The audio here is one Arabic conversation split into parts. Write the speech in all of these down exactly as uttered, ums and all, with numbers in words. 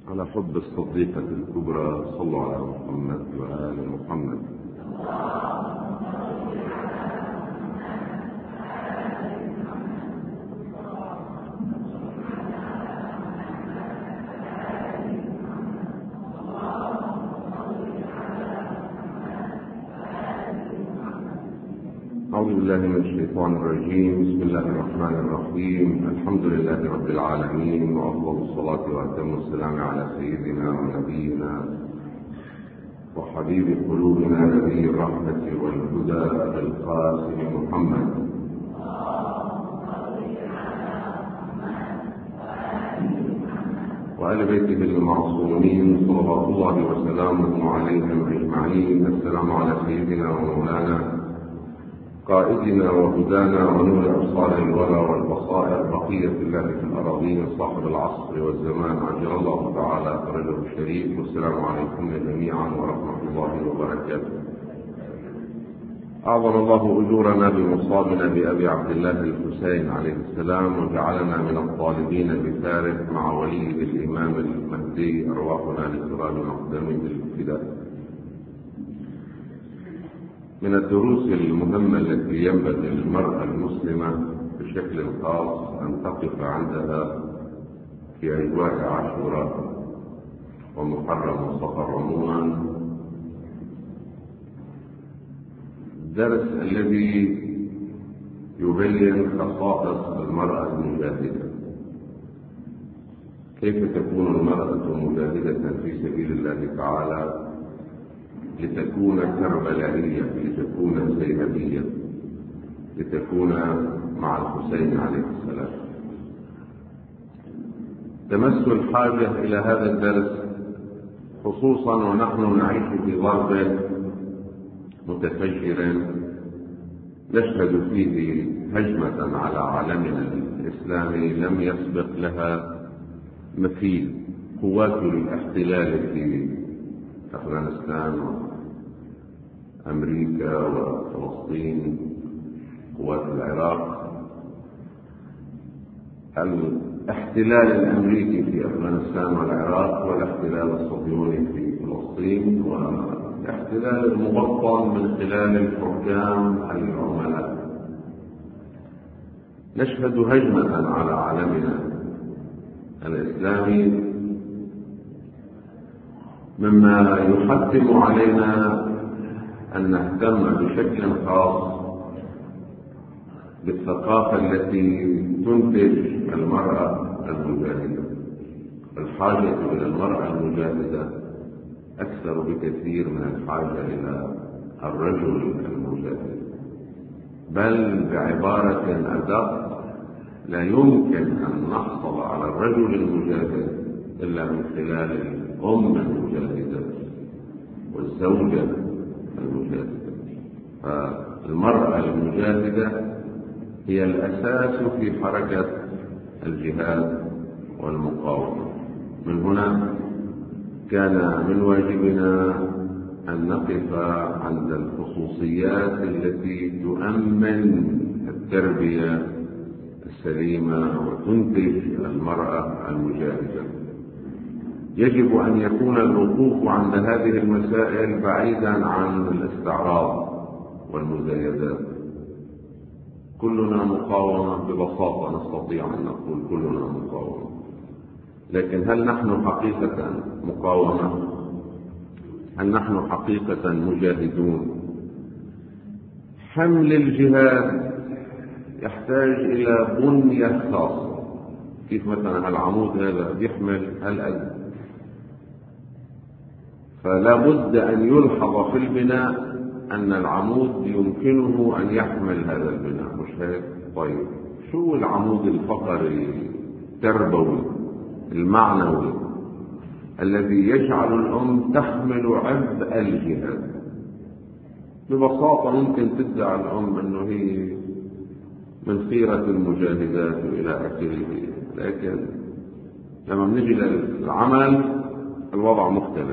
على حب الصديقة الكبرى. صلوا على محمد وآل محمد. أعوذ بالله من الشيطان الرجيم. بسم الله الرحمن الرحيم. الحمد لله رب العالمين، وأفضل الصلاة وأتم السلام على سيدنا ونبينا وحبيب قلوبنا نبي الرحمة والهدى القاسم محمد وآل بيته المعصومين صلوات الله وسلامه عليهم أجمعين. السلام على سيدنا ومولانا قائدنا وهدانا ونور أبصار الورى والبصائر بقية الله في الأراضين صاحب العصر والزمان عجل الله تعالى فرجه الشريف. والسلام عليكم جميعا ورحمة الله وبركاته. أعظم الله أجورنا بمصابنا بأبي عبد الله الحسين عليه السلام، وجعلنا من الطالبين بثاره مع ولي الإمام المهدي أرواحنا لتراب مقدمه الفداء. من الدروس المهمة التي ينبغي للمرأة المسلمة بشكل خاص أن تقف عندها في أجواء عاشوراء ومحرم وصفر عموما الدرس الذي يبين خصائص المرأة المجاهدة، كيف تكون المرأة مجاهدة في سبيل الله تعالى لتكون كربلائية، لتكون زينبية، لتكون مع الحسين عليه السلام. تمس الحاجة إلى هذا الدرس خصوصا ونحن نعيش في ظرف متفجر نشهد فيه هجمة على عالمنا الإسلامي لم يسبق لها مثيل. قوات الاحتلال في أفغانستان وأمريكا وفلسطين، قوات العراق، الاحتلال الأمريكي في أفغانستان والعراق، والاحتلال الصهيوني في فلسطين، والاحتلال المبطن من خلال الحكام العملاء. نشهد هجمة على عالمنا الإسلامي مما يحتم علينا أن نهتم بشكل خاص بالثقافة التي تنتج المرأة المجاهدة. الحاجة إلى المرأة المجاهدة أكثر بكثير من الحاجة إلى الرجل المجاهد، بل بعبارة أدق لا يمكن أن نحصل على الرجل المجاهد إلا من خلال الأم المجاهدة والزوجة المجاهدة. فالمرأة المجاهدة هي الأساس في حركة الجهاد والمقاومة. من هنا كان من واجبنا أن نقف عند الخصوصيات التي تؤمن التربية السليمة وتنتج المرأة المجاهدة. يجب أن يكون الوقوف عند هذه المسائل بعيدا عن الاستعراض والمزايدات. كلنا مقاومة ببساطة، نستطيع أن نقول كلنا مقاومة، لكن هل نحن حقيقة مقاومة؟ هل نحن حقيقة مجاهدون؟ حمل الجهاد يحتاج إلى بنية خاصة. كيف مثلا العمود هذا بيحمل هالقد، فلا بد أن يلحظ في البناء أن العمود يمكنه أن يحمل هذا البناء، مش هيك؟ طيب شو العمود الفقري التربوي المعنوي الذي يجعل الأم تحمل عبء الجهاد؟ ببساطة ممكن تدعي الأم أنه هي من خيرة المجاهدات إلى آخره، لكن لما نجي للعمل الوضع مختلف.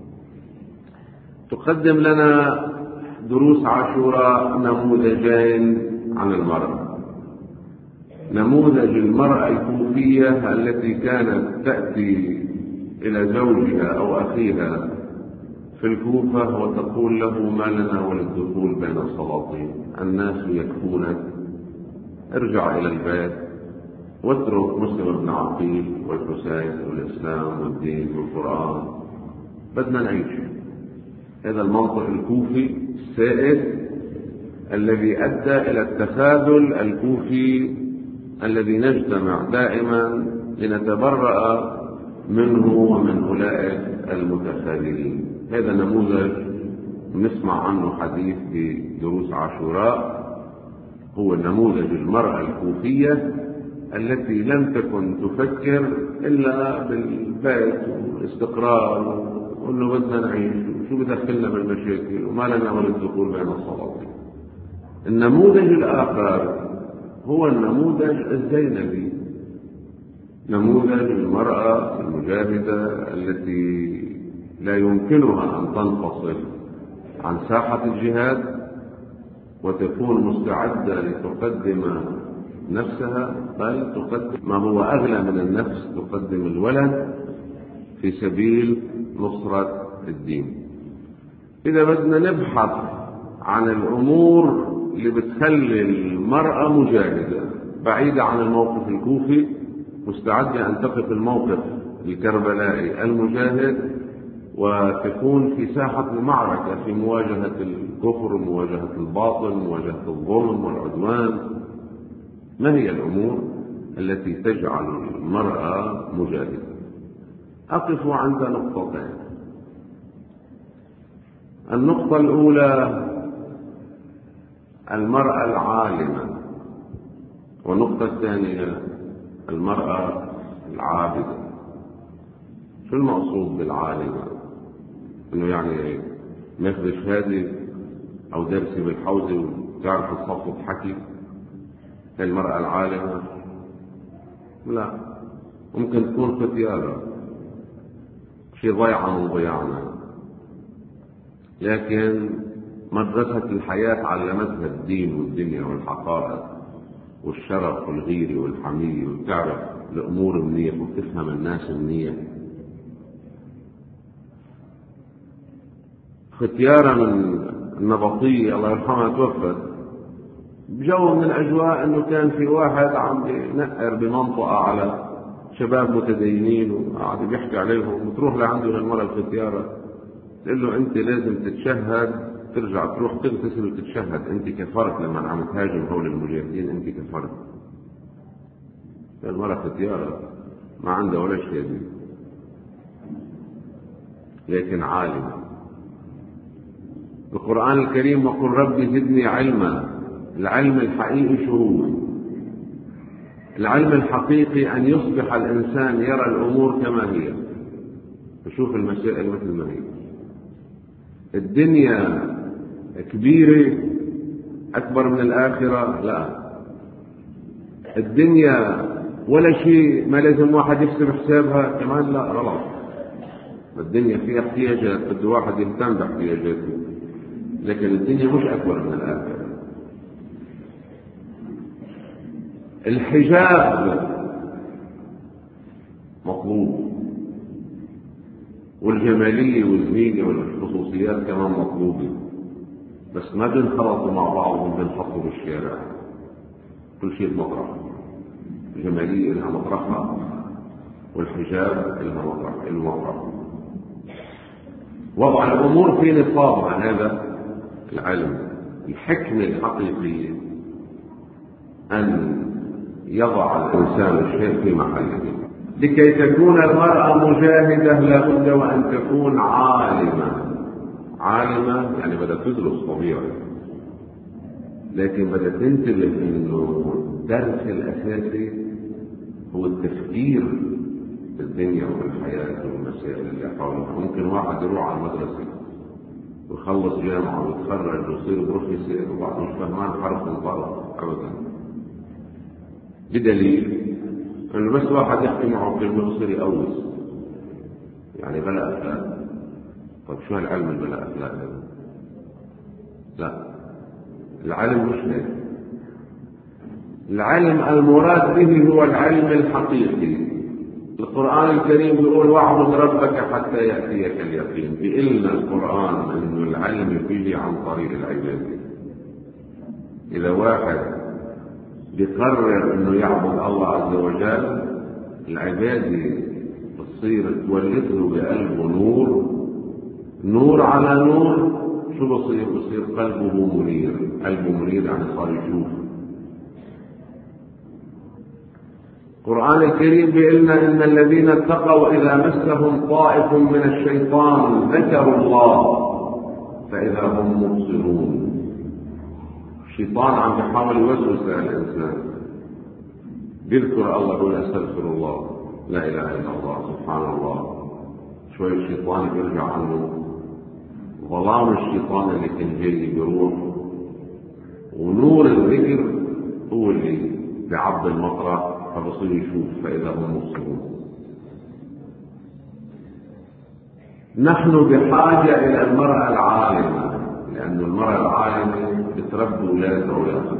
تقدم لنا دروس عاشوراء نموذجين عن المرأة. نموذج المرأة الكوفية التي كانت تأتي إلى زوجها أو أخيها في الكوفة وتقول له ما لنا وللدخول بين السلاطين، الناس يكفونك، ارجع إلى البيت واترك مسلم بن عقيل والحسين والإسلام والدين والقرآن، بدنا نعيش. هذا المنطق الكوفي السائد الذي أدى إلى التخاذل الكوفي الذي نجتمع دائما لنتبرأ منه ومن أولئك المتخاذلين. هذا نموذج نسمع عنه حديث في دروس عاشوراء، هو نموذج المرأة الكوفية التي لم تكن تفكر إلا بالبيت والاستقرار وأنه بدنا نعيش وشو بدخلنا بالمشاكل وما لنا وللدخول بين السلاطين. النموذج الآخر هو النموذج الزينبي، نموذج المرأة المجاهدة التي لا يمكنها أن تنفصل عن ساحة الجهاد وتكون مستعدة لتقدم نفسها، بل تقدم ما هو أغلى من النفس، تقدم الولد في سبيل نصرة الدين. إذا بدنا نبحث عن الأمور اللي بتخلي المرأة مجاهدة بعيدة عن الموقف الكوفي، مستعدة أن تقف الموقف الكربلائي المجاهد وتكون في ساحة المعركة في مواجهة الكفر، مواجهة الباطل، مواجهة الظلم والعدوان، ما هي الأمور التي تجعل المرأة مجاهدة؟ أقف عند نقطتين. النقطة الأولى المرأة العالمة، والنقطة الثانية المرأة العابدة. شو المقصود بالعالمة؟ انه يعني ماخذ شهادة او درسي بالحوزة وتعرف الصف حكي، هي المرأة العالمة؟ لا، ممكن تكون ختيارة، شيء ضيعة من ضياعنا، لكن مدرسة الحياة علمتها الدين والدنيا والحقائق والشرف والغيرة والحمية، وتعرف الأمور منيح وتفهم الناس منيح. ختيارة من النبطية الله يرحمها توفت بجو من الأجواء أنه كان في واحد عم بينقر بمنطقة على شباب متدينين وقاعد بيحكي عليهم، وتروح لعنده للمرأة الختيارة تقول له أنت لازم تتشهد، ترجع تروح تغتسل وتتشهد، أنت كفرت لما عم تهاجم هول المجاهدين، أنت كفرت. المرأة ختيارة ما عندها ولا شيء، لكن عالمة. القرآن الكريم وقل ربي زدني علما، العلم الحقيقي شهود، العلم الحقيقي أن يصبح الإنسان يرى الأمور كما هي، يشوف المسائل مثل ما هي. الدنيا كبيرة أكبر من الآخرة؟ لا، الدنيا ولا شيء ما لازم واحد يحسب حسابها كمان؟ لا، غلط. الدنيا فيها احتياجات، بده واحد يهتم باحتياجاته، لكن الدنيا مش أكبر من الآخرة. الحجاب مطلوب، والجمالية والزينة والخصوصيات كمان مطلوبة، بس ما بنخلطوا مع بعض وبنحطوا بالشارع، كل شيء بمطرح. الجمالية لها مطرحها والحجاب لها مطرح المطرح. وضع الأمور في نصابها هذا العلم. الحكمة الحقيقية أن يضع الإنسان الشيء في محله. لكي تكون المرأة مجاهدة لابد وأن تكون عالمة. عالمة يعني بدها تدرس طبيعي، لكن بدها تنتبه إنه الدرس الأساسي هو التفكير في الدنيا وفي الحياة والمسائل اللي حولها. ممكن واحد يروح على المدرسة ويخلص جامعة ويتخرج ويصير بروفيسور وبعد مش فهمان حرف وطرف أبدا، بدليل انه بس واحد يحكي معه كلمه يصير يقوس، يعني بلا اخلاق. طب شو هالعلم اللي بلا اخلاق؟ لا، العلم مش هيك. العلم المراد به هو العلم الحقيقي القرآن الكريم بيقول واعبد ربك حتى يأتيك اليقين. بيقلنا القرآن إنه العلم بيجي عن طريق العبادة. إذا واحد بيقرر إنه يعبد الله عز وجل، العبادة بتصير تولد له بقلبه نور، نور على نور. شو بصير؟ بصير قلبه منير. قلبه منير يعني صار يشوف. القرآن الكريم بيقولنا إن الذين اتقوا إذا مسهم طائف من الشيطان ذكروا الله فإذا هم مبصرون. الشيطان عم بيحاول يوسوس الإنسان، بيذكر الله يقول أستغفر الله، لا إله إلا الله، سبحان الله. شوي الشيطان بيرجع عنه، ظلام الشيطان اللي كان جاي بيروح، ونور الذكر هو اللي بيعبد المطرة فبصير يشوف فإذا هم مبصرون. نحن بحاجة إلى المرأة العالمة، لأن المرأة العالمة بتربي أولاد علماء.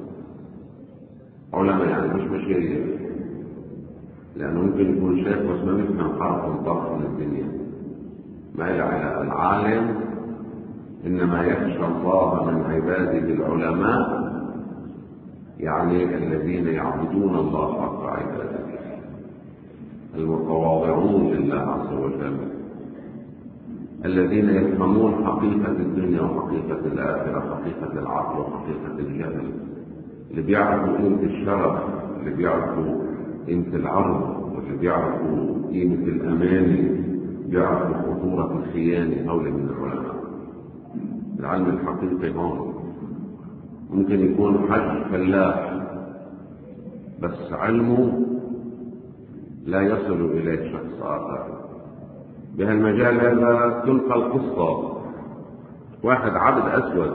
علماء يعني مش مشايخ، لأنه ممكن يكون شيخ بس ما بيفهم حرف من طرف من الدنيا. ما إلى العالم إنما يخشى الله من عباده العلماء، يعني الذين يعبدون الله حق عبادته، المتواضعون لله عز وجل، الذين يفهمون حقيقة الدنيا وحقيقة الآخرة، حقيقة العقل وحقيقة الجهل، اللي بيعرفوا قيمة الشرف، اللي بيعرفوا قيمة العرض، واللي بيعرفوا قيمة الأمانة، بيعرفوا خطورة الخيانة. هؤلاء من العلماء. العلم الحقيقي هون ممكن يكون حج فلاح بس علمه لا يصل إليه شخص آخر. بهالمجال هذا تنقل قصة واحد عبد أسود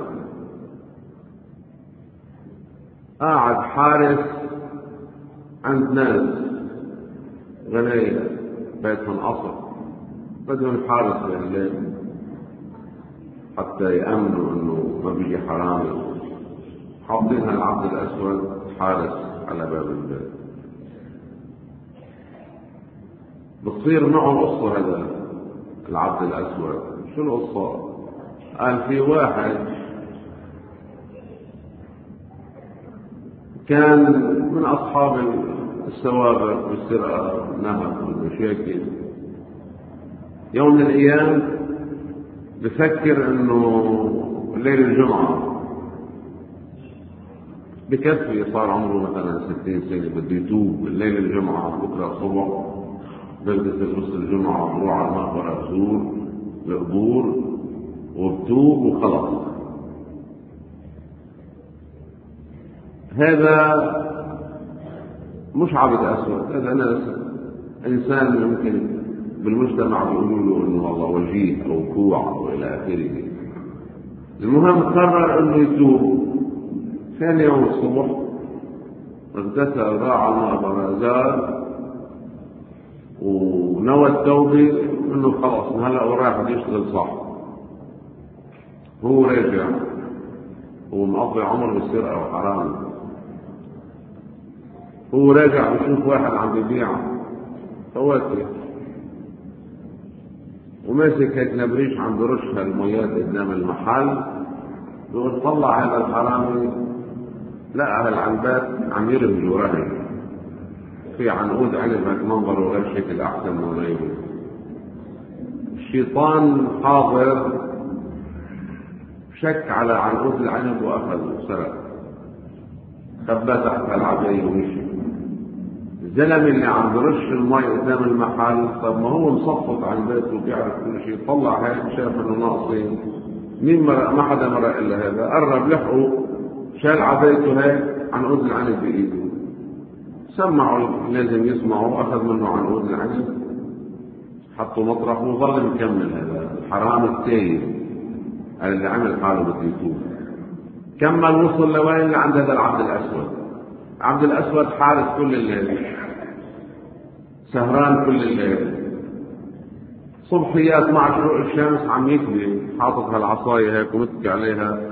قاعد حارس عند ناس غنية بيتهم قصر، بدهم حارس بالليل حتى يأمنوا انه ما بيجي حرامي، حاطينها العبد الأسود حارس على باب البيت. بتصير معه القصة هذا العبد الأسود. شو القصة؟ قال في واحد كان من أصحاب السوابق والسرقة والنهب والمشاكل، يوم من الأيام بفكر إنه ليل الجمعة بكفي، صار عمره مثلا ستين سنة، بده يتوب الليل الجمعة بكرة الصبح بلغت نص الجمعة بروح على المقبرة بزور القبور وبتوب وخلص. هذا مش عبد أسود، هذا ناس إنسان يمكن بالمجتمع بيقولوا له إنه والله وجيه أو كوع وإلى آخره. المهم قرر إنه يتوب. ثاني يوم الصبح اغتسل راح على المقبرة زار ونوى التوبة إنه خلاص هلا وراح يشتغل صح. هو راجع هو مقضي عمر بالسرقة وحرام. هو راجع بشوف واحد عم يبيع فواكه وماسك هيك نبريش عم برشها الميات قدام المحل، بيقول طلع هذا الحرامي لقى هالعنبات عم يرمجوا رهن في عنقود عنب هيك منظره غير شكل احسن من غيره. الشيطان حاضر شك على عنقود العنب واخذ وسرق، خباه تحت العباية ومشي. الزلمه اللي عم برش المي قدام المحل، طب ما هو مصفط عن بيته وبيعرف كل شيء، طلع هيك شاف انه ناقصين، مين مرق؟ ما حدا مرق الا هذا. قرب لحقه شال عبايته هيك عنقود العنب بايده، سمعوا لازم يسمعوا، اخذ منه عنقود العنب حطوا مطرح وظل مكمل. هذا الحرام التايب اللي عمل حاله بده يتوب كمل، وصل لوين؟ لعند هذا العبد الاسود. عبد الاسود حارس كل الليل، سهران كل الليل، صبحيات مع شروق الشمس عم يكبي، حاطط هالعصايه هيك ومتكي عليها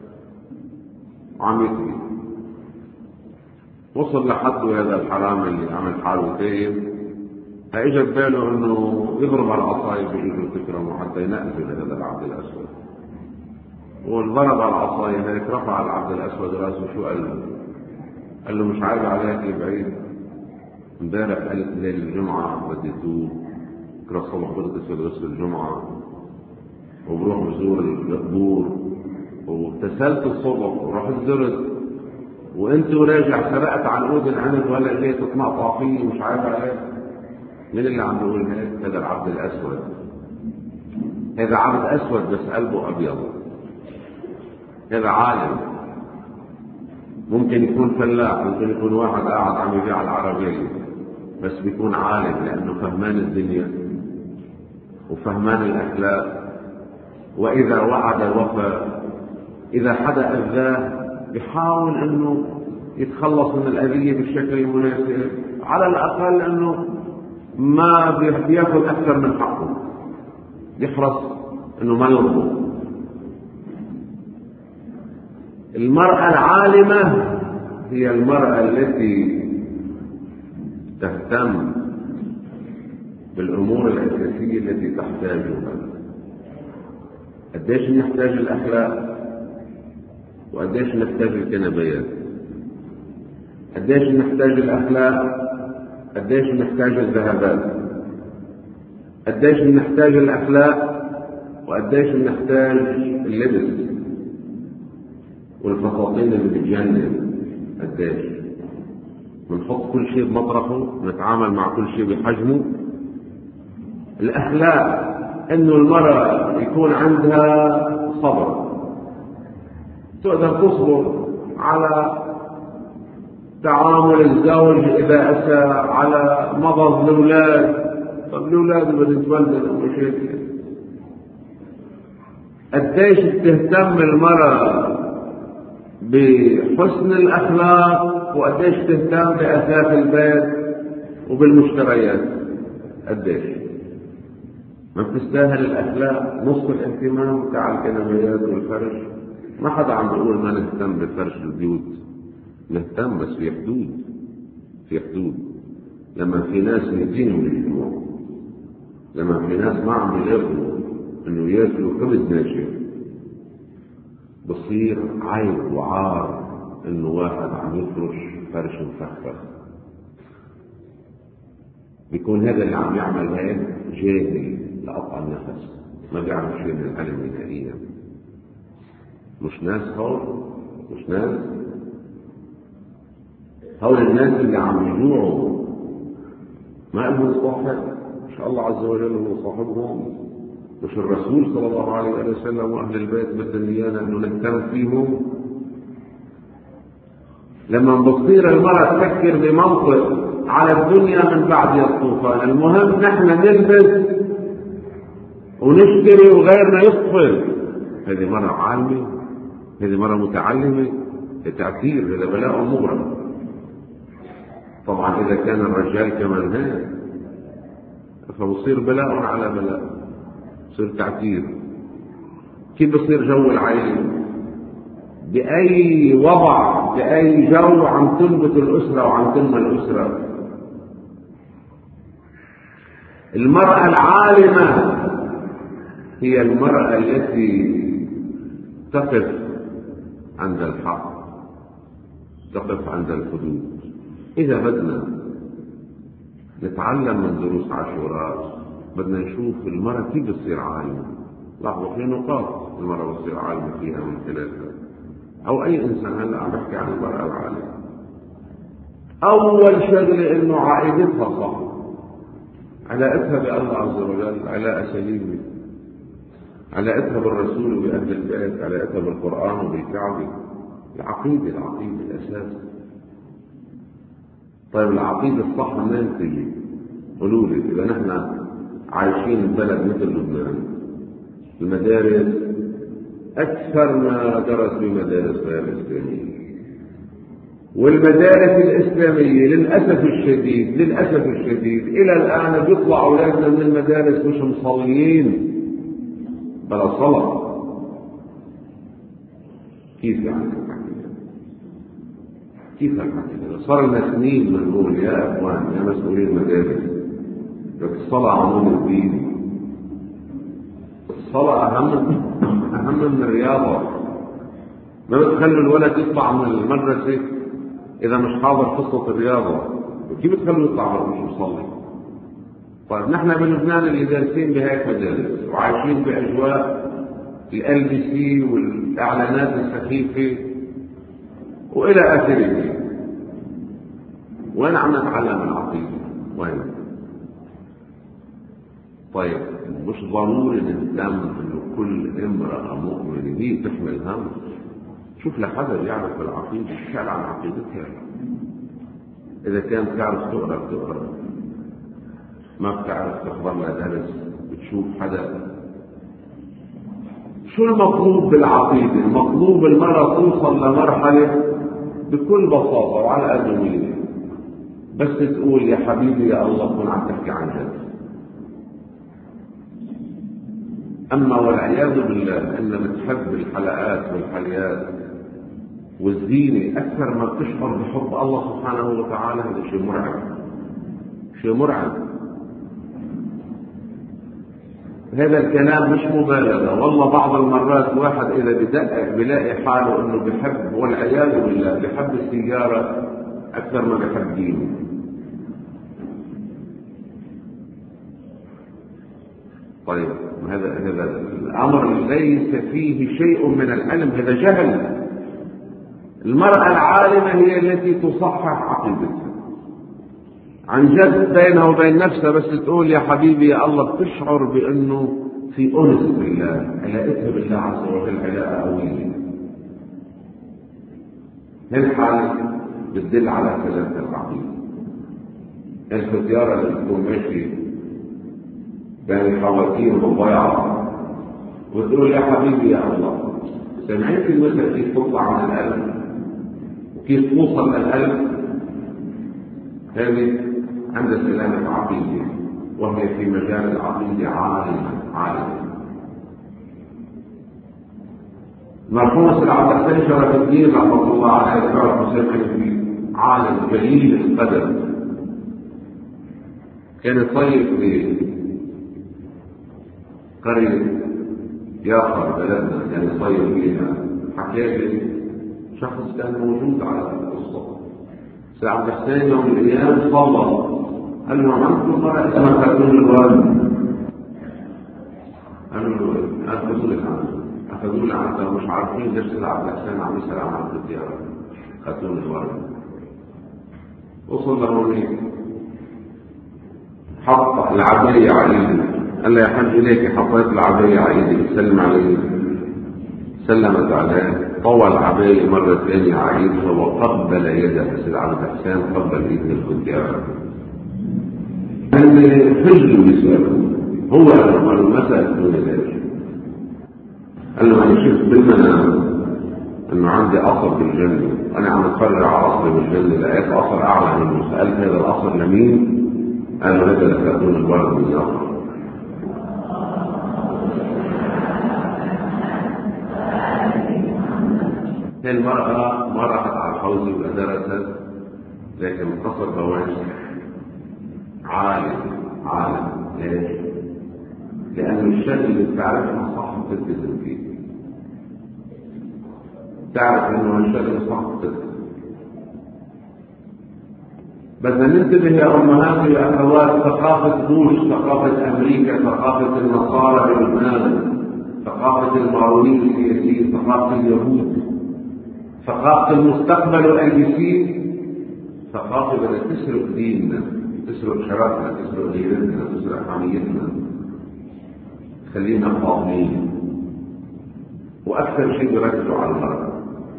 وعم يكبي. وصل لحده هذا الحرام اللي عمل حاله تايب، فاجى بباله انه يضرب على العصايه بايده وتكرمه حتى ينقذ هذا العبد الاسود. وضرب على العصايه هيك، رفع العبد الاسود راسه، شو قال له؟ قال له مش عارف عليك بعيد، امبارح قالت ليل الجمعه بدي اتوب، بكره الصبح بدي اسود غسل الجمعه وبروح بزور القبور، واغتسلت الصبح ورحت زرت، وانت راجع سرقت عنقود العنب ولا جيت تتنقطع فيه ومش عارف عليك. مين اللي عم بيقول هيك؟ هذا العبد الاسود. هذا عبد اسود بس قلبه ابيض. هذا عالم، ممكن يكون فلاح، ممكن يكون واحد قاعد عم يبيع العربيه، بس بيكون عالم لانه فهمان الدنيا وفهمان الاخلاق. واذا وعد وفى، اذا حدا اذاه بيحاول انه يتخلص من الاذيه بالشكل المناسب، على الاقل انه ما بياخذ اكثر من حقه، يحرص انه ما يظلم. المرأة العالمة هي المرأة التي تهتم بالامور الاساسيه التي تحتاجها. قديش نحتاج الاخلاق، وقديش نحتاج الكنبيات. قديش نحتاج الاخلاق، قديش نحتاج الذهبات. قديش نحتاج الاخلاق، وقديش نحتاج اللبس والفساتين اللي بتجنن. قديش بنحط كل شيء بمطرحه، نتعامل مع كل شيء بحجمه. الاخلاق انه المرأة يكون عندها صبر، تقدر تصبر على تعامل الزوج اذا اسى، على مغض الاولاد. طب الاولاد بدهم يتولدوا ومشاكل. قديش تهتم المرأة بحسن الاخلاق، وقديش تهتم باثاث البيت وبالمشتريات. قديش ما بتستاهل الاخلاق نصف الاهتمام تاع الكنبيات والفرش. ما حدا عم بيقول ما نهتم بفرش البيوت، نهتم بس في حدود. في حدود. لما في ناس يجينوا من الجوع، لما في ناس ما عم بيقدروا انه ياكلوا خبز ناشف، بصير عيب وعار انه واحد عم يفرش فرش مفخخ. بيكون هذا اللي عم يعمل هيك جاهل لقطع النفس، ما بيعرف شيء من العلم نهائيا. مش ناس هول، مش ناس هول الناس اللي عم يجوعوا ما لهم صاحب. ان شاء الله عز وجل هو صاحبهم. مش الرسول صلى الله عليه وسلم واهل البيت بدهم ايانا انه نهتم فيهم. لما بتصير المرأة تفكر بمنطق على الدنيا من بعد الطوفان، المهم نحن نلبس ونشتري وغيرنا يطفل، هذه مرة عالمة، هذه مرة متعلمة. تأثير هذا بلاء مغرم. طبعا إذا كان الرجال كمان هيك فبصير بلاء على بلاء، بصير تعثير. كيف بصير جو العائلة؟ بأي وضع، بأي جو عم تنبت الأسرة وعم تنمى الأسرة. المرأة العالمة هي المرأة التي تقف عند الحق، تقف عند الحدود. إذا بدنا نتعلم من دروس عاشوراء، بدنا نشوف المرأة كيف بتصير عالمة. لاحظوا في نقاط المرأة بتصير عالمة فيها من خلالها، أو أي إنسان. هلا عم بحكي عن المرأة العالمة. أول شغلة إنه عائدتها صح، علاقتها بالله عز وجل علاقة سليمة، علاقتها بالرسول وبأهل البيت، علاقتها بالقرآن وبالكعبة. العقيدة، العقيدة الأساس. طيب العقيدة الصح منين تيجي؟ قولوا لي. إذا نحن عايشين ببلد مثل لبنان، المدارس أكثر ما درس بمدارس غير إسلامية، والمدارس الإسلامية للأسف الشديد للأسف الشديد إلى الآن بيطلع أولادنا من المدارس مش مصليين بلا صلاة. كيف يعني؟ كيف الحكي؟ صار لنا سنين بنقول يا اخوان يا مسؤولين المدارس، الصلاة عمود الدين. الصلاة أهم أهم من الرياضة. ما بتخلوا الولد يطلع من المدرسة إذا مش حاضر حصة الرياضة، كيف بتخلوا يطلع مش يصلي؟ طيب نحن بلبنان اللي دارسين بهيك مجالس وعايشين بأجواء ال بي سي والإعلانات السخيفة وإلى آخره، وين عم نتعلم العقيدة؟ وين؟ طيب مش ضروري نهتم إنه كل امرأة مؤمنة هي تحمل هم. شوف لحدا يعرف العقيدة يسأل عن عقيدتها. إذا كان بتعرف تقرأ بتقرأ، ما بتعرف تحضر لها درس بتشوف حدا. شو المطلوب بالعقيدة؟ المطلوب المرأة توصل لمرحلة بكل بساطة وعلى أدوية بس تقول يا حبيبي يا الله كن عم تحكي عن جد. أما والعياذ بالله إن بتحب الحلقات والحليات والزينة أكثر ما بتشعر بحب الله سبحانه وتعالى، هذا شيء مرعب، شيء مرعب. هذا الكلام مش مبالغة والله. بعض المرات واحد إذا بدقق بلاقي حاله إنه بحب والعياذ بالله بحب السيارة أكثر ما بحب دينه. طيب هذا هذا الأمر ليس فيه شيء من العلم، هذا جهل. المرأة العالمة هي التي تصحح عقيدتها عن جد بينها وبين نفسها، بس تقول يا حبيبي يا الله بتشعر بأنه في أنس بالله، علاقتها بالله عز وجل علاقة قوية. هالحالة بتدل على سلامة العقيدة. الختيارة اللي بتكون ماشي بين الخواتيم والضيعة وتقول يا حبيبي يا الله، سمعت المثل كيف تطلع من القلب وكيف توصل للقلب؟ هذه عند سلامة عقيدة، وهي في مجال العقيدة عالمة عالمة. مرحوم سيد عبد الحسين شرف الدين رحمه الله عليه تعرف مسمى عالم جليل القدر، كان يصيف في قرية يافا بلدنا، كان يصيف فيها. حكى لي شخص كان موجود على القصة، سيد عبد الحسين يوم من الأيام صلى قال له عندكم مرة اسمها خاتون الوالد؟ قال له أخذوا لك عنه أخذوا لي عنه مش عارفين ليش سيد عبد الحسين عم يسأل عن عبد الديار خاتون الوالد. وصل له هناك حط العباية على ايده، قال له يا حاج ليك حطيت العباية على ايدي، سلم عليه. سلمت عليه، طوى العباية مرة ثانية على ايده وقبل يده. سيد عبد الحسين قبل ايد الختيار. كان فجر يسأله هو قال ما سألتوني ليش؟ قال له أنا شفت بالمنام إنه عندي قصر بالجنة، أنا عم أتفرج على قصر بالجنة لقيت قصر أعلى منه. سألت هذا القصر لمين؟ قال له هذا لخاتون الورد من يافا. هي المرأة ما راحت على الحوزة ودرست، لكن قصر بوانس عالم عالم. ليش؟ لأن الشيء اللي بتعرفها صح بتلتزم فيه. تعرف إنه الشيء صح بتلتزم. بدنا ننتبه يا أمهات يا أخوات، ثقافة بوش، ثقافة أمريكا، ثقافة النصارى بلبنان، ثقافة المعارضين السياسيين، ثقافة اليهود، ثقافة المستقبل والألبسين، ثقافة بدها تسرق ديننا، تسرق شرفنا، تسرق غيرتنا، تسرق حميتنا، خلينا فاضيين. وأكثر شيء يركزوا على المرأة،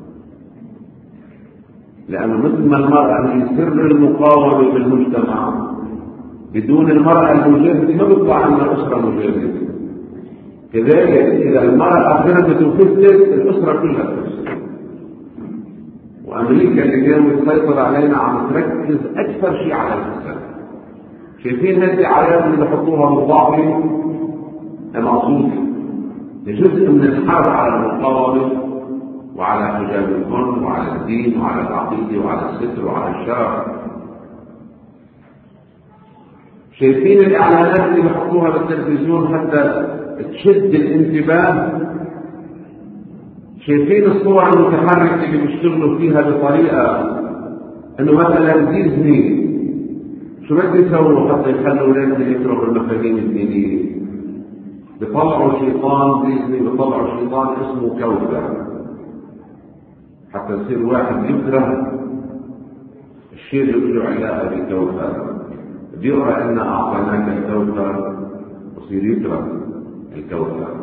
لأنه مثل ما المرأة هي سر المقاومة بالمجتمع، بدون المرأة المجاهدة ما بيطلع عندنا أسرة مجاهدة. كذلك إذا المرأة خرجت وفسدت الأسرة كلها تفسد. وأمريكا اللي كانت تسيطر علينا عم تركز أكثر شيء على الفساد. شايفين هذه الآيات اللي بحطوها بالضعف مقصود جزء من الحرب على المقاومة وعلى حجاب الفن وعلى الدين وعلى العقيدة وعلى الستر وعلى الشرع. شايفين الإعلانات اللي بيحطوها بالتلفزيون حتى تشد الانتباه؟ شايفين الصور المتحركة اللي بيشتغلوا فيها بطريقة انه مثلا ديزني شو بده يسووا حتى يخلوا الناس يكرهوا المفاهيم الدينية؟ بيطلعوا شيطان ديزني، بيطلعوا شيطان اسمه كوثر حتى يصير واحد يكره الشيء اللي له علاقة بالكوثر، بيقرأ إن أعطيناك الكوثر ويصير يكره الكوثر.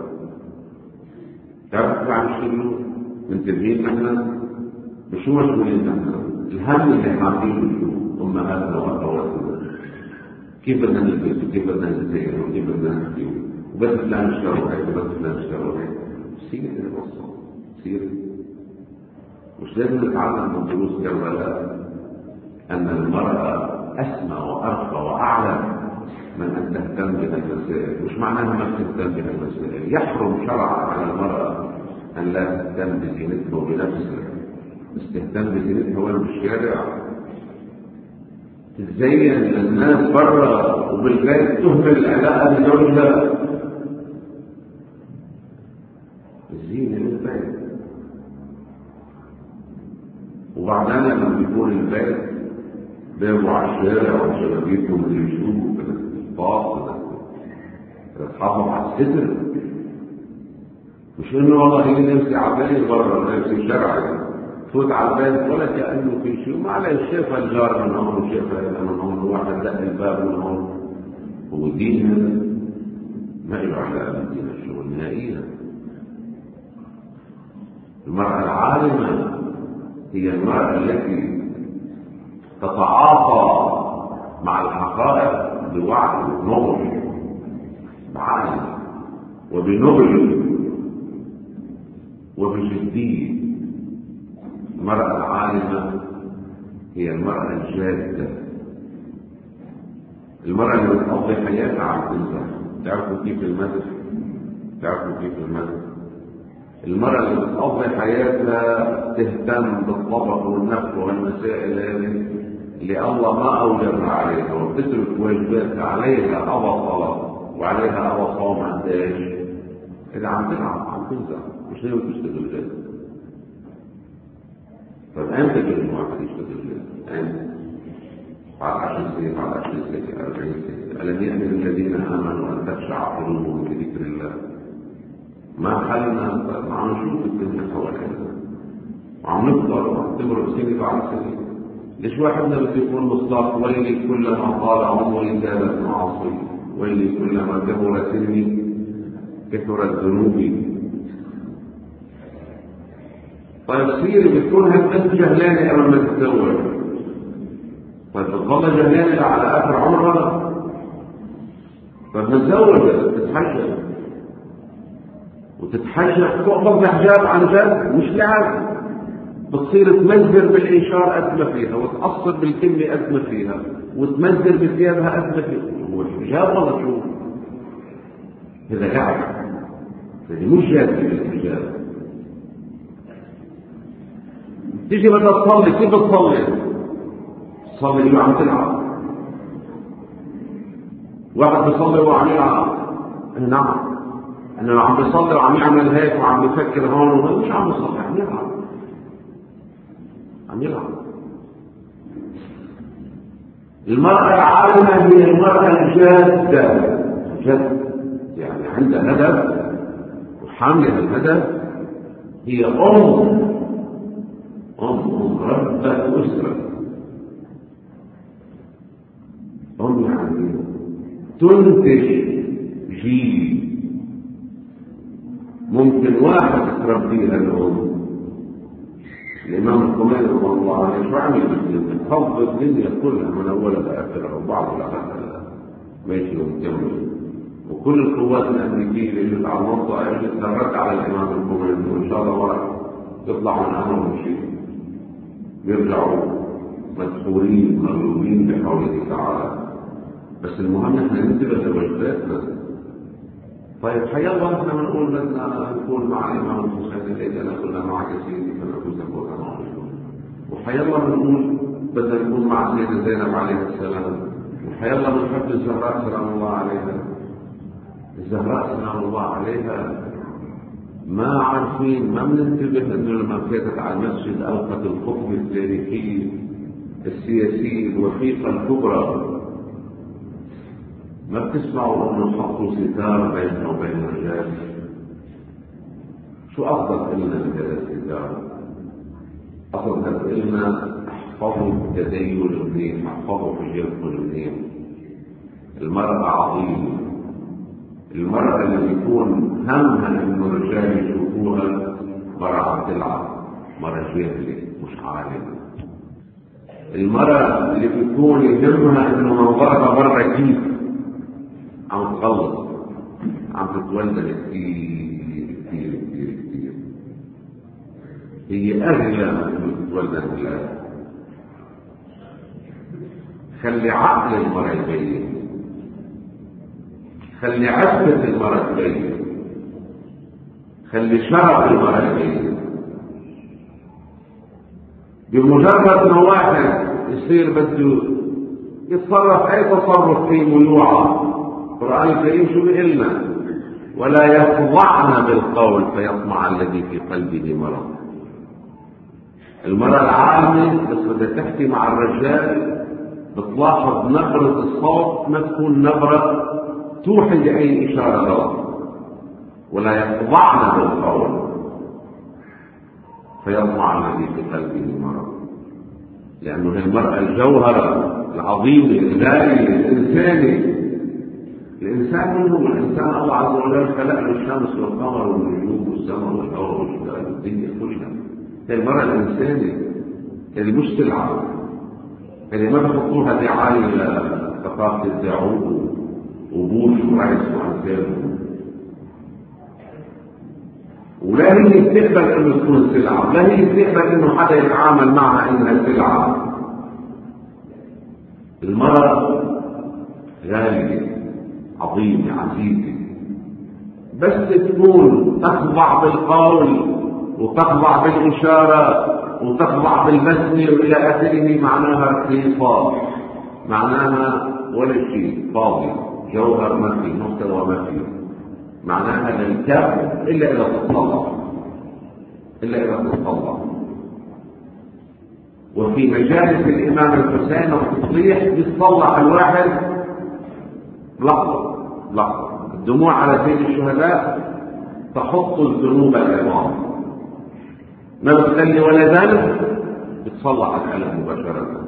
تعرف عن شنو منتبهين نحن؟ بشو مشغولين نحن؟ الهم اللي حاطينه شو؟ أمهاتنا وأخواتنا كيف بدنا نلبس وكيف بدنا نزين وكيف بدنا نحكي وبس لا نشتغل هيك وبس لا نشتغل هيك. سير القصة سير. مش لازم نتعلم من دروس كربلاء أن المرأة أسمى وأرقى وأعلى من أن تهتم بهالمسائل. مش معناها ما تهتم بهالمسائل، يحرم شرعا على المرأة أن لا تهتم بزينتها وبنفسها، بس تهتم بزينتها وين بالشارع، تتزين للناس برا وبالبيت تهمل العلاقة بزوجها. الزينة للبيت، وبعدين لما بيكون البيت بيبقوا على الشارع وشبابيكم اللي يشوفوا فاصلة تتحافظ على الستر، مش انه والله يجي نمسي عباية برا نمسي شرعي فوت على البيت ولا كأنه في شيء، ما عليه شايفها الجار من هون وشايفها هذا من هون وواحد دق الباب من هون. هو دين هذا ما له علاقة بالدين الشغل نهائيا. المرأة العالمة هي المرأة التي تتعاطى مع الحقائق بوعي ونضج بعقل وبنضج وبجدية. المرأة العالمة هي المرأة الجادة، المرأة اللي بتقضي حياتها على التمزح. تعرفوا كيف المدح؟ تعرفوا كيف المدح؟ المرأة اللي بتقضي حياتها تهتم بالطبخ والنفس والمسائل هذه اللي الله ما أوجبها عليها، وبتترك واجباتها عليها أبا صلاة وعليها أبا صوم عنداش. إذا عم تلعب عم تمزح مش ناوي تشتغل جد. طيب امتى لازم واحد يشتغل جد؟ امتى؟ بعد عشر سنين، بعد عشرين سنة، أربعين سنة. ألم يأمر الذين آمنوا أن تخشع قلوبهم لذكر الله؟ ما حلنا ما عم نشوف الدنيا حوالينا وعم نفطر وعم تمرق سنة بعد سنة. ليش واحدنا بده يكون مصداق؟ ويلي كلما طال عمري زادت معاصي، ويلي كلما كبر سني كثرت ذنوبي. طيب سيري بتكون هالقد جهلانة قبل ما تتزوج، طيب بتضل جهلانة على آخر عمرها؟ طيب نتزوج تتحجب وتتحجب تقبض بحجاب عن جد مش لعب، بتصير تمزر بالإشارة قد ما فيها وتقصر بالكلمة قد ما فيها وتمزر بثيابها قد ما فيها. هو الحجاب ولا شو؟ هذا لعب، هذا مش جاد بالحجاب. تيجي بدها تصلي، كيف تصلي؟ تصلي اللي عم تلعب. واحد بيصلي وعم يلعب، نعم انه عم بيصلي وعم يعمل هيك وعم يفكر هون وهون، مش عم يصلي، عم يلعب عم يلعب. المرأة العالمة هي المرأة الجادة، جد يعني عندها هدف وحاملة الهدف. هي أم أم أم ربة أسرة، أم يعني تنتج جيل. ممكن واحد تربيها الأم. الإمام الخميني رحمه الله عليه شو عمل بالدنيا؟ حفظ الدنيا كلها من أولها لآخرها وبعض لآخرها ماشي ومكمل، وكل القوات الأمريكية اللي على المنطقة اللي تدرت على الإمام الخميني، وإن شاء الله ورا تطلع من أمرهم شيء يرجعوا مسحورين مغلوبين بحوله تعالى. بس المهم احنا ننتبه لواجباتنا. طيب حيا الله احنا بنقول بدنا نكون مع الامام الحسين اذا كنا مع سيدي فنفوز كنا معه، وحيا الله بنقول بدنا نكون مع سيدة زينب عليه السلام وحيلا بنحب الزهراء سلام الله عليها. الزهراء سلام الله عليها ما عارفين، ما بننتبه انه لما فاتت على المسجد القت الخطبه التاريخيه السياسيه الوثيقه الكبرى، ما بتسمعوا انه حطوا ستار بيننا وبين الرجال. شو افضل لنا من هذا الستار؟ افضل لنا احفظوا التدين منيح، احفظوا حجابكم منيح. المرأة عظيمة، المرأة اللي بيكون همها انه الرجال يشوفوها مرأة تلعب، مرأة جاهلة مش عالمة. المرأة اللي بيكون يهمها انه منظرها برا كيف عم تخلص، عم تتولد كثير كثير كثير كثير، هي اغلى من تتولد بالله. خلي عقل المرأة يبين، خلي عفة المرأة تبين، خلي شرف المرأة يبين. بمجرد ما واحد يصير بده يتصرف اي تصرف فيه ميوعة، القرآن الكريم شو بيقلنا؟ ولا يخضعن بالقول فيطمع الذي في قلبه مرض. المرأة العالمة بس بدها تحكي مع الرجال بتلاحظ نبرة الصوت ما تكون نبرة توحي لأي إشارة غلط. ولا يخضعن بالقول فيطمع الذي في قلبه مرض، لأنه هي المرأة الجوهرة العظيمة الغالية الإنسانية. الإنسان منهم الإنسان الله عز وجل خلق له الشمس والقمر والنجوم والسماء والهواء والجبال والدنيا كلها. هي المرأة الإنسانية اللي مش تلعب، اللي ما بحطوها دعاية لثقافة الدعوة وبوش ورئيس وأمثاله. ولا هي بتقبل انه تكون سلعة، لا هي بتقبل انه حدا يتعامل معها انها سلعة. المرأة غالية عظيمة عزيزة، بس تكون تخضع بالقول وتخضع بالإشارة وتخضع بالبسمة وإلى آخره، معناها رخيصة، معناها ولا شيء، فاضي، جوهر ما فيه، مستوى ما فيه، معناها لن تأخذ إلا إذا تتطلع، إلا إذا تتطلع. وفي مجالس الإمام الحسين والتصليح يتطلع الواحد لحظة لحظة، الدموع على سيد الشهداء تحط الذنوب العظام، ما بتخلي ولا ذنب، بتصلح القلب مباشرة.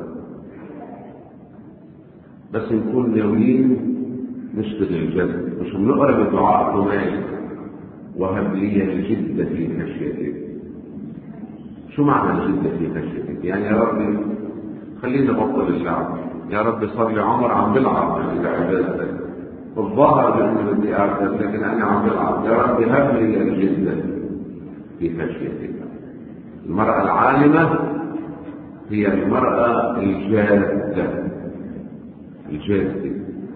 بس نكون ناويين نشتغل جد، مش بنقرا بالدعاء كمان وهب لي الجد في خشيتك. شو معنى الجد في خشيتك؟ يعني يا ربي خلينا نبطل اللعب، يا ربي صار لي عمر عم بلعب بعبادتك، الظاهر بانه بدي اعبد لكن انا عم بلعب، يا ربي هب لي الجد في خشيتك. المرأة العالمة هي المرأة الجادة، الجادة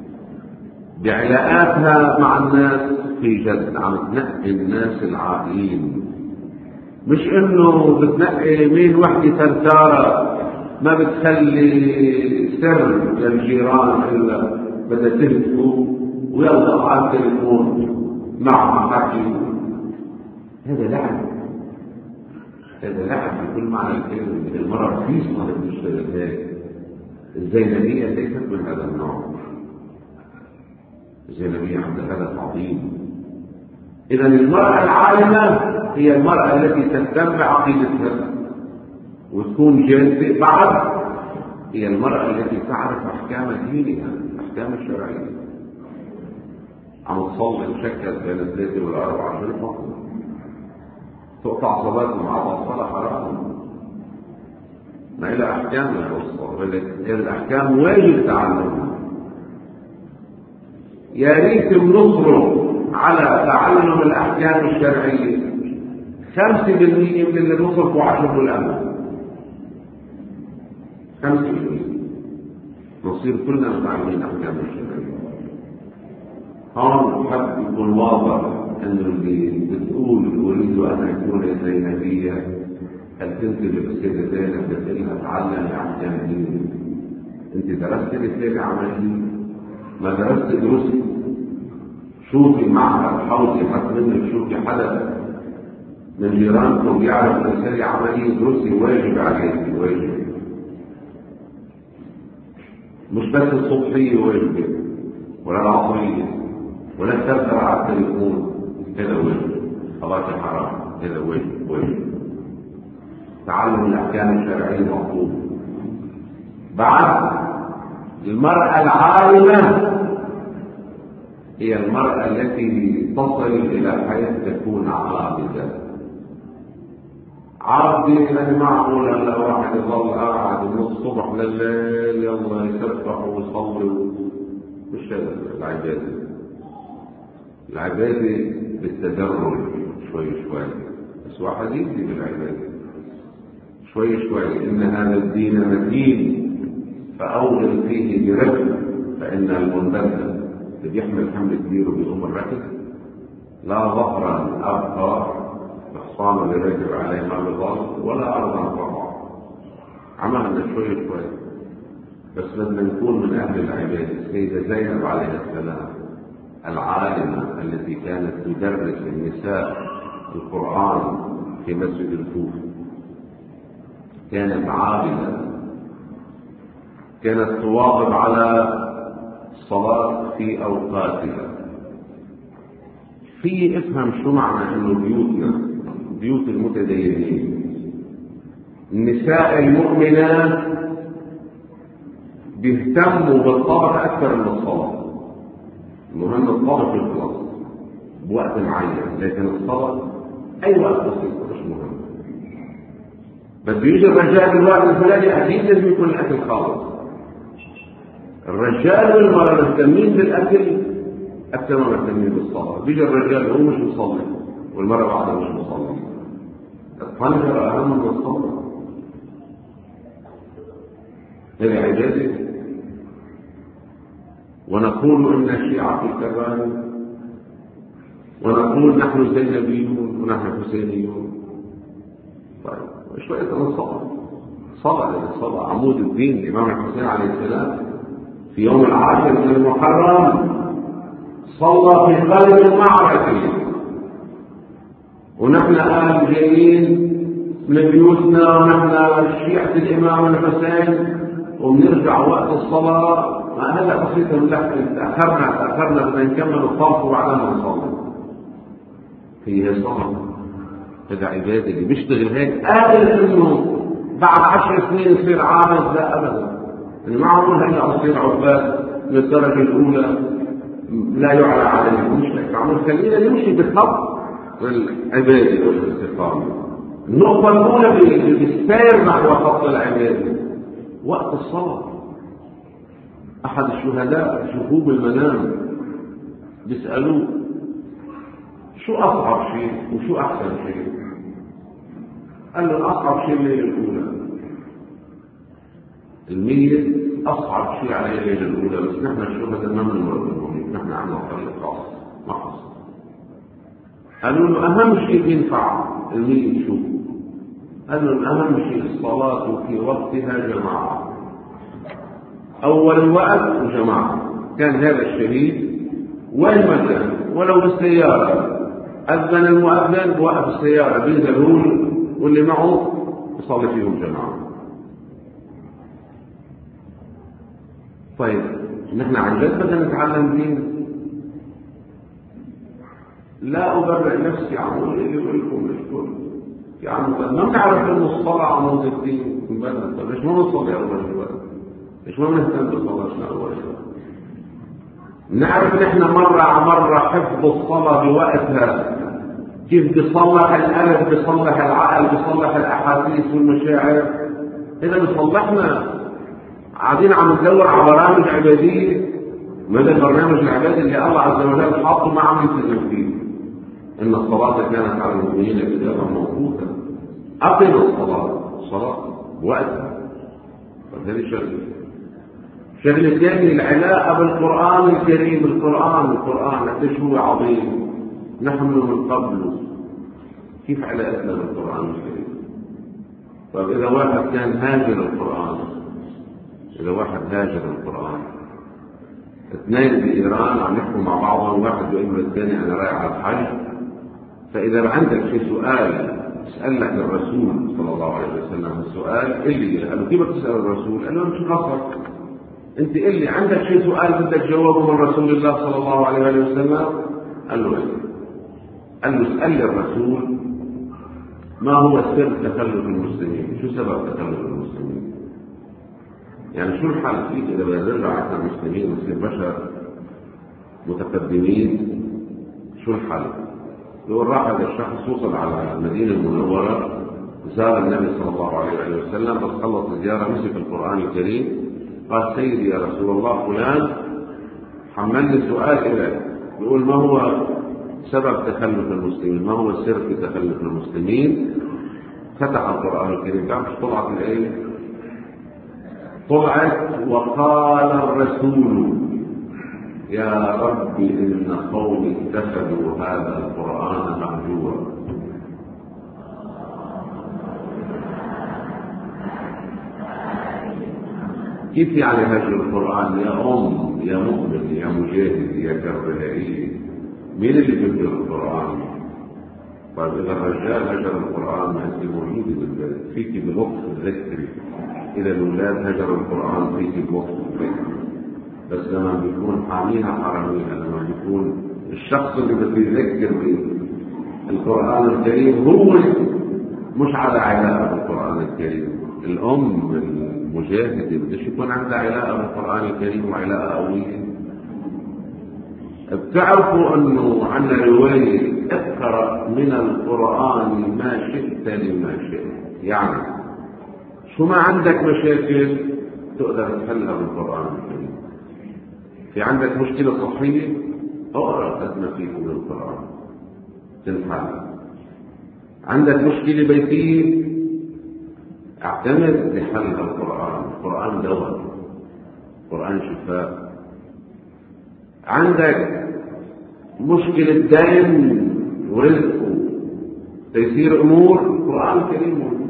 بعلاقاتها مع الناس في جد، عم تنقي الناس العاقلين، مش انه بتنقي مين وحدة ترتارة ما بتخلي سر للجيران الا بدها تهتفوا ويلا على التليفون معها حكي. هذا لعب، هذا لعب بكل معنى الكلمة. المرأة رخيصة للمشتغل هيك. الزينبية ليست من هذا النوع، الزينبية عندها هدف عظيم. إذا المرأة العالمة هي المرأة التي تهتم بعقيدتها وتكون جادة. بعد هي المرأة التي تعرف أحكام دينها، أحكام الشرعية. عم تصلي مشكل بين الثلاثة والأربعة شو الحكم؟ تقطع صلاة مع الصلاة حرام، ما إلى أحكام الوسطى، الأحكام واجب تعلمها. يا ريت بنصره على تعلم الأحكام الشرعية خمسة بالمئة من اللي نصرفوا عشرة الأمل، خمسة بالمئة نصير كلنا متعلمين أحكام الشرعية. هون حد يكون واضح أنه اللي بتقول أريد أن أكون زينبية هل تنتبه بالسيدة زينب بتقلها تعلم أحكام دينك؟ انت درست لسه عملي؟ ما درست دروسي؟ شوفي معهد حوزي حتمنك، شوفي حدا من جيرانكم يعرف رسالة عملية دروسي، واجب عليك، واجب. مش بس الصبحية واجب، ولا العصرية، ولا الثالثة على التليفون، هذا واجب. خلاص حرام، هذا واجب واجب. تعلم الأحكام الشرعية مطلوب. بعد المرأة العالمة هي المرأة التي تصل إلى حيث تكون عابدة. عابدة يعني معقول هلا واحد يظل قاعد من الصبح لليل يلا يسبح ويصلي، مش هذا العبادة. العبادة بالتدرج، شوي شوي، بس واحد يبدي بالعبادة شوي شوي. إن هذا الدين متين فأوغل فيه بركب، فإن المنبذل اللي بيحمل حمل كبير وبيقوم الركب لا ظهرا أبقى الحصان اللي راكب عليه ما بضل، ولا أرضا فقط. عملنا شوي شوي، بس بدنا نكون من أهل العبادة. السيدة زينب عليه السلام العالمة التي كانت تدرس النساء القرآن في مسجد الكوفة، كانت عابدة، كانت تواظب على الصلاة في أوقاتها. في افهم شو معنى انه بيوتنا بيوت المتدينين، النساء المؤمنات بيهتموا بالطبخ اكثر من الصلاة. المهم الطبخ يخلص بوقت معين، لكن الصلاة اي وقت بسيط مش مهم. بده يجي الرجال الوقت الفلاني اكيد لازم يكون الاكل خالص. الرجال والمرأة مهتمين بالاكل اكثر ما مهتمين بالصلاة. بيجي الرجال هو مش مصلي والمرأة بعدها مش مصلي. الطنجرة اهم من الصلاة. هذه عبادة. ونقول ان الشيعة في الكرام، ونقول نحن زينبيون ونحن حسينيون. طيب شوية من الصلاة. صلاة الصلاة عمود الدين. الإمام الحسين عليه السلام في يوم العاشر من المحرم صلى في قلب المعركة، ونحن الآن جايين من بيوتنا ونحن شيعة الإمام الحسين وبنرجع وقت الصلاة. ما هلا بسيطة نحن تأخرنا تأخرنا بدنا نكمل الصلاة وبعدين نصلي. هي صلاة. هذا عبادة. اللي بيشتغل هيك قادر انه بعد عشر سنين يصير عابد؟ لا ابدا. يعني معقول هلا اصير عباد من الدرجة الأولى لا يعلى عليه. مش هيك. عمل خلينا نمشي بالخط والعبادة والاستقامة. النقطة الأولى بالسير نحو خط العبادة وقت الصلاة. أحد الشهداء شوفوه بالمنام بيسألوه شو أصعب شيء وشو أحسن شيء؟ قال له أصعب شيء الليلة الأولى. المية أصعب شيء عليه الليلة الأولى، بس نحن الشهداء ما بنمر بالموت، نحن عندنا طريق خاص ما خاص. قالوا له أهم شيء ينفع المية شو؟ قال له أهم شيء الصلاة في وقتها جماعة، أول وقت وجماعة. كان هذا الشهيد وين ما كان ولو بالسيارة أذن المؤذن بوقف السيارة بينزل هو واللي معه يصلي فيهم جماعة. طيب نحن عن جد بدنا نتعلم دين؟ لا أبرئ نفسي عن اللي بقولكم مشكور يا عم ما بنعرف إنه الصلاة عمود الدين. طيب ليش ما بنصلي أول شوي؟ ليش ما بنهتم بالصلاة أول شوي؟ نعرف نحن مرة على مرة حفظ الصلاة بوقتها كيف بيصلح القلب، بيصلح العقل، بيصلح الأحاسيس والمشاعر. إذا بيصلحنا قاعدين عم ندور على برامج عبادية. ماذا البرنامج العبادي اللي الله عز وجل حاطه ما عم يلتزم فيه؟ إن الصلاة كانت على المؤمنين كتابا موقوتا. أقم الصلاة الصلاة بوقتها. فهذه شغلة. شغلة ثانية العلاقة بالقرآن الكريم. القرآن القرآن قديش هو عظيم، نحن من قبله. كيف علاقتنا بالقرآن الكريم؟ طيب إذا واحد كان هاجر القرآن إذا واحد هاجر القرآن، اثنين بإيران عم يحكوا مع بعضهم، واحد يقول للثاني أنا رايح على الحج، فإذا عندك شيء سؤال اسأل لك الرسول صلى الله عليه وسلم السؤال اللي قال له كيف تسأل الرسول؟ قال له أنت خاصك أنت اللي عندك شيء سؤال بدك تجاوبه من رسول الله صلى الله عليه وسلم. قال له إيه؟ قال له اسأل الرسول ما هو سر تخلف المسلمين؟ شو سبب تخلف المسلمين؟ يعني شو الحل فيه إذا بنرجع على المسلمين ونصير بشر متقدمين؟ شو الحل؟ يقول راح هذا الشخص وصل على المدينة المنورة، زار النبي صلى الله عليه وسلم، بس خلص الزيارة مسك القرآن الكريم قال سيدي يا رسول الله فلان حملني سؤال إليك، يقول ما هو سبب تخلف المسلمين؟ ما هو السر في تخلف المسلمين؟ فتح القرآن الكريم، تعرف طلعت الآية؟ طلعت وقال الرسول يا رب إن قومي اتخذوا هذا القرآن مهجورا. كيف يعني هجر القرآن؟ يا أم يا مؤمن يا مجاهد يا كربلائي، مين اللي بيهجر القرآن؟ طيب إذا الرجال هجر القرآن ما أنت موجودة بالبلد، فيك بلطف تذكري. إذا الأولاد هجروا القرآن فيك بلطف تذكري، بس لما بيكون حاميها حراميها، لما بيكون الشخص اللي بده يذكر بالقرآن الكريم هو مش على علاقة بالقرآن الكريم. الأم المجاهدة بدش يكون عندها علاقة بالقرآن الكريم وعلاقة قوية. بتعرفوا أنه عندنا رواية اقرأ من القرآن ما شئت لما شئت، يعني شو ما عندك مشاكل تقدر تحلها بالقرآن الكريم. في عندك مشكلة صحية اقرأ قد ما فيك من القرآن تنحل. عندك مشكلة بيتية اعتمد لحلها القرآن، القرآن دواء، القرآن شفاء. عندك مشكلة دين ورزق تيسير أمور، القرآن الكريم موجود.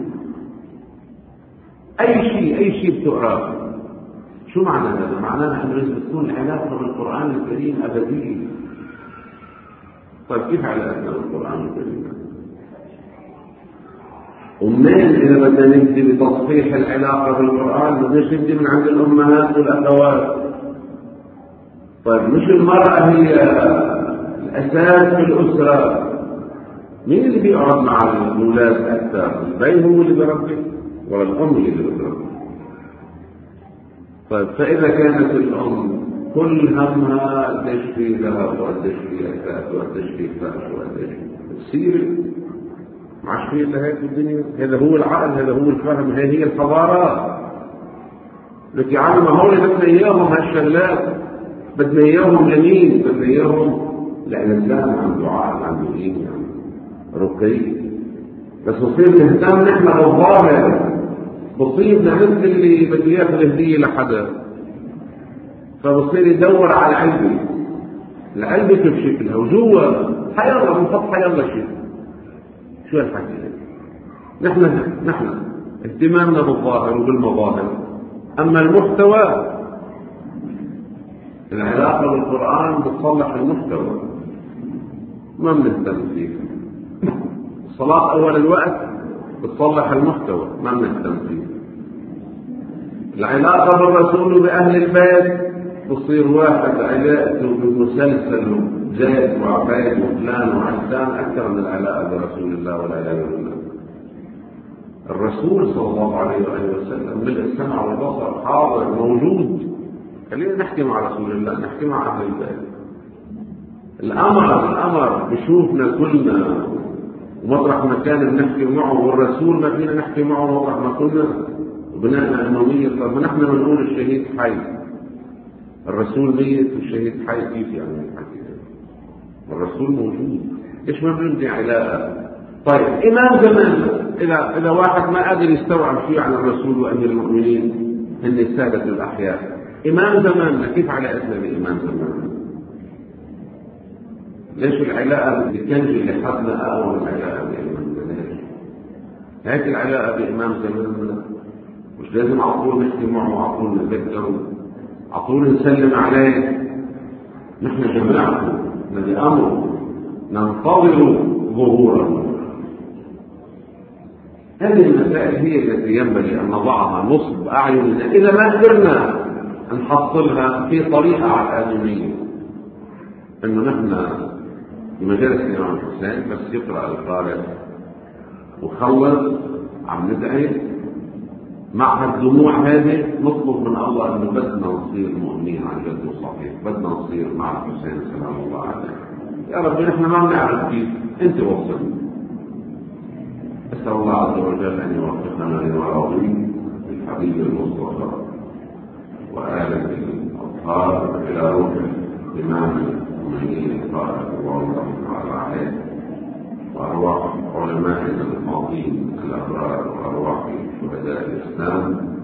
أي شيء أي شيء بتقرأ. شو معنى هذا؟ معناه أنه لازم تكون العلاقة بالقرآن الكريم أبدية. طيب كيف علاقتنا بالقرآن الكريم؟ ومنين إذا بدنا نبدي بتصحيح العلاقة بالقرآن؟ بدناش نبدي من عند الأمهات والأخوات. طيب مش المرأة هي الأساس في الأسرة؟ مين اللي بيقعد مع الأولاد أكثر؟ البي هو اللي بيربي ولا الأم اللي بتربي؟ طيب فإذا كانت الأم كل همها قديش في ذهب وقديش في أكاد وقديش في فاش وقديش تصير معش في إلا هيك الدنيا. هذا هو العقل، هذا هو الفهم، هذه هي الحضارات. لك يا عم هول بدنا إياهم هالشغلات، بدنا إياهم لمين؟ بدنا إياهم لإنسان عنده عقل عنده إيه يعني رقي. بس نصير نهتم نحن بالظاهر، بصيبنا مثل اللي بده ياخذ هديه لحدا فبصير يدور على العلبه، العلبه كيف شكلها وجوا حيالله بنحط حيالله شيء. شو هالحكي هذا؟ نحن نحن اهتمامنا بالظاهر وبالمظاهر، اما المحتوى العلاقه بالقران بتصلح المحتوى ما بنهتم فيه. الصلاه اول الوقت بتصلح المحتوى ما بنهتم فيه. العلاقة بالرسول وبأهل البيت بصير واحد علاقته بمسلسل زيد وعبيد وفلان وعلان أكثر من العلاقة برسول الله والعياذ بالله. الرسول صلى الله عليه وآله وسلم ملء السمع والبصر حاضر موجود. خلينا نحكي مع رسول الله، نحكي مع أهل البيت. الأمر الأمر بشوفنا كلنا ومطرح ما كان بنحكي معه، والرسول ما فينا نحكي معه مطرح ما كنا وبناءنا أموية. طب نحن بنقول الشهيد حي، الرسول ميت والشهيد حي، كيف يعني الحكي؟ الرسول موجود، ليش ما بنبني علاقة؟ طيب إمام زمان إذا إذا واحد ما قادر يستوعب شيء عن الرسول وأمير المؤمنين هن السادة الأحياء، إمام زماننا كيف علاقتنا بإمام زماننا؟ ليش العلاقة بتنجي لحدنا أول العلاقة بإمام زماننا؟ هيك العلاقة بإمام زماننا مش لازم على طول نحكي معه وعلى طول نتذكره، على طول نسلم عليه. نحن جماعته الذي أمر ننتظر ظهوره. هذه المسائل هي التي ينبغي أن نضعها نصب أعيننا إذا ما قدرنا نحصلها في طريقة آدمية. إنه نحن في مجالس الإمام الحسين بس يقرأ القارئ وخلص عم ندعي مع الدموع هذه نطلب من الله انه بدنا نصير مؤمنين عن جد وصحيح، بدنا نصير مع الحسين سلام الله عليه. يا رب نحن ما بنعرف كيف، انت وصلنا. اسال الله عز وجل ان يوفقنا لما يرضيه بالحبيب المصطفى وآله الاطهار الى روح امام المؤمنين الطاهر الله تعالى عليه، وأرواح علمائنا الماضين الأبرار وأرواح شهداء الإسلام،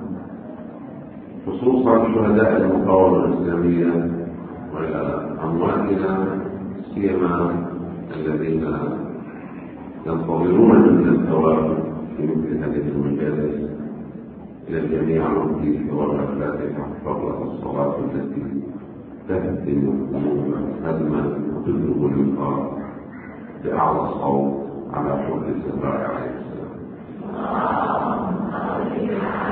خصوصا شهداء المقاومة الإسلامية، وإلى أمواتنا سيما الذين ينتظرون من الثواب في مثل هذه المجالس. إلى الجميع نهدي ثواب الفاتحة قبل الصلاة التي تهدم القلوب هدما وتذهب الإنكار بأعلى الصوت على حب الزهراء عليه السلام.